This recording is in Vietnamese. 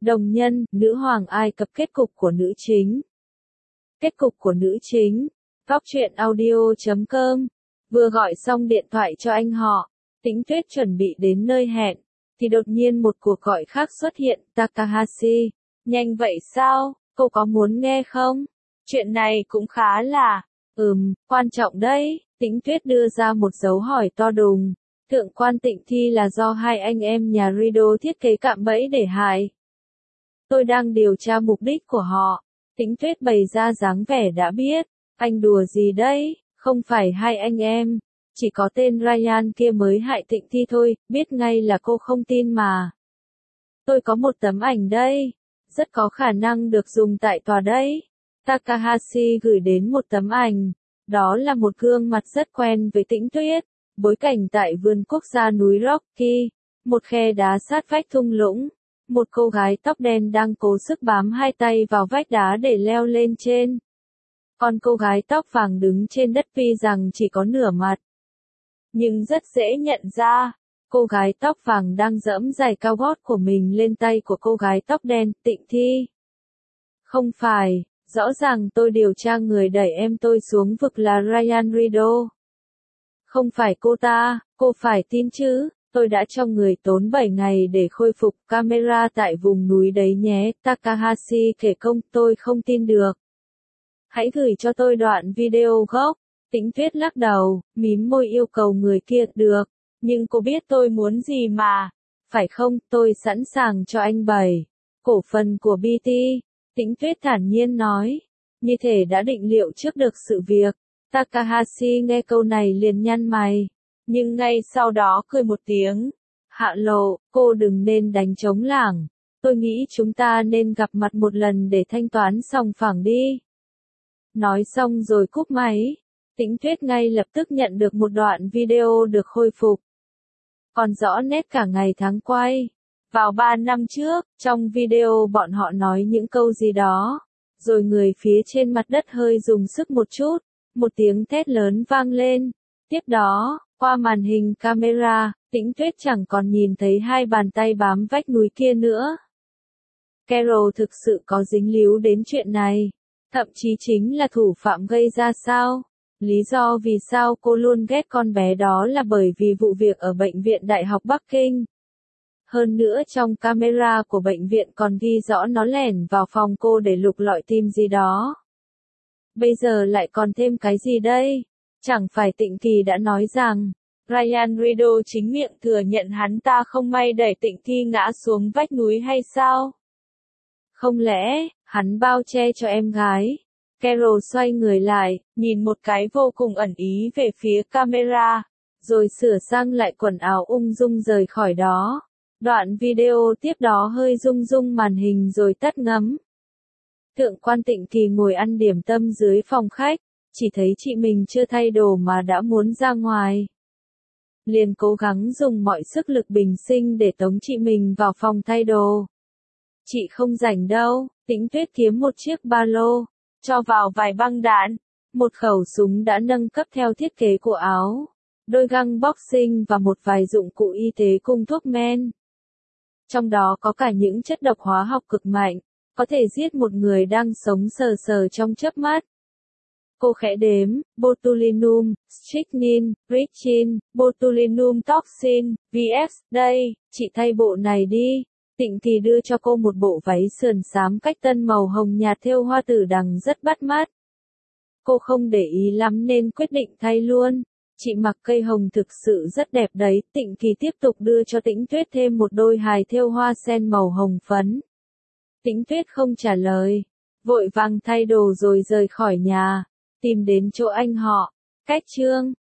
Đồng nhân, nữ hoàng Ai Cập kết cục của nữ chính. Kết cục của nữ chính. Góc truyện audio.com. Vừa gọi xong điện thoại cho anh họ, Tĩnh Tuyết chuẩn bị đến nơi hẹn, thì đột nhiên một cuộc gọi khác xuất hiện. Takahashi, nhanh vậy sao, cô có muốn nghe không? Chuyện này cũng khá là, quan trọng đấy. Tĩnh Tuyết đưa ra một dấu hỏi to đùng. Thượng quan Tịnh Thi là do hai anh em nhà Rido thiết kế cạm bẫy để hại. Tôi đang điều tra mục đích của họ. Tĩnh Tuyết bày ra dáng vẻ đã biết. Anh đùa gì đấy, không phải hai anh em. Chỉ có tên Ryan kia mới hại Tịnh Thi thôi, biết ngay là cô không tin mà. Tôi có một tấm ảnh đây. Rất có khả năng được dùng tại tòa đấy. Takahashi gửi đến một tấm ảnh. Đó là một gương mặt rất quen với Tĩnh Tuyết. Bối cảnh tại vườn quốc gia núi Rocky. Một khe đá sát vách thung lũng. Một cô gái tóc đen đang cố sức bám hai tay vào vách đá để leo lên trên. Còn cô gái tóc vàng đứng trên đất tuy rằng chỉ có nửa mặt. Nhưng rất dễ nhận ra, cô gái tóc vàng đang giẫm giày cao gót của mình lên tay của cô gái tóc đen, Tịnh Thi. Không phải, rõ ràng tôi điều tra người đẩy em tôi xuống vực là Ryan Rido. Không phải cô ta, cô phải tin chứ. Tôi đã cho người tốn 7 ngày để khôi phục camera tại vùng núi đấy nhé. Takahashi kể công, tôi không tin được. Hãy gửi cho tôi đoạn video gốc. Tĩnh Tuyết lắc đầu, mím môi yêu cầu người kia, được. Nhưng cô biết tôi muốn gì mà. Phải không, tôi sẵn sàng cho anh 7 cổ phần của BT. Tĩnh Tuyết thản nhiên nói. Như thể đã định liệu trước được sự việc. Takahashi nghe câu này liền nhăn mày. Nhưng ngay sau đó cười một tiếng. Hạ Lộ, cô đừng nên đánh trống lảng. Tôi nghĩ chúng ta nên gặp mặt một lần để thanh toán sòng phẳng đi. Nói xong rồi cúp máy. Tĩnh Tuyết ngay lập tức nhận được một đoạn video được khôi phục. Còn rõ nét cả ngày tháng quay. Vào 3 năm trước, trong video bọn họ nói những câu gì đó. Rồi người phía trên mặt đất hơi dùng sức một chút. Một tiếng thét lớn vang lên. Tiếp đó, qua màn hình camera, Tĩnh Tuyết chẳng còn nhìn thấy hai bàn tay bám vách núi kia nữa. Carol thực sự có dính líu đến chuyện này. Thậm chí chính là thủ phạm gây ra sao. Lý do vì sao cô luôn ghét con bé đó là bởi vì vụ việc ở Bệnh viện Đại học Bắc Kinh. Hơn nữa trong camera của bệnh viện còn ghi rõ nó lẻn vào phòng cô để lục lọi tìm gì đó. Bây giờ lại còn thêm cái gì đây? Chẳng phải Tịnh Kỳ đã nói rằng, Ryan Rido chính miệng thừa nhận hắn ta không may đẩy Tịnh Thi ngã xuống vách núi hay sao? Không lẽ, hắn bao che cho em gái? Carol xoay người lại, nhìn một cái vô cùng ẩn ý về phía camera, rồi sửa sang lại quần áo ung dung rời khỏi đó. Đoạn video tiếp đó hơi rung rung màn hình rồi tắt ngấm. Thượng quan Tịnh Kỳ ngồi ăn điểm tâm dưới phòng khách, chỉ thấy chị mình chưa thay đồ mà đã muốn ra ngoài. Liền cố gắng dùng mọi sức lực bình sinh để tống chị mình vào phòng thay đồ. Chị không rảnh đâu. Tĩnh Tuyết kiếm một chiếc ba lô, cho vào vài băng đạn, một khẩu súng đã nâng cấp theo thiết kế của áo, đôi găng boxing và một vài dụng cụ y tế cùng thuốc men. Trong đó có cả những chất độc hóa học cực mạnh, có thể giết một người đang sống sờ sờ trong chớp mắt. Cô khẽ đếm, botulinum, strychnine, ritrin, botulinum toxin, VX, đây, chị thay bộ này đi. Tịnh Kỳ đưa cho cô một bộ váy sườn xám cách tân màu hồng nhạt thêu hoa tử đằng rất bắt mắt. Cô không để ý lắm nên quyết định thay luôn. Chị mặc cây hồng thực sự rất đẹp đấy. Tịnh Kỳ tiếp tục đưa cho Tĩnh Tuyết thêm một đôi hài thêu hoa sen màu hồng phấn. Tĩnh Tuyết không trả lời, vội vàng thay đồ rồi rời khỏi nhà, tìm đến chỗ anh họ. Cách chương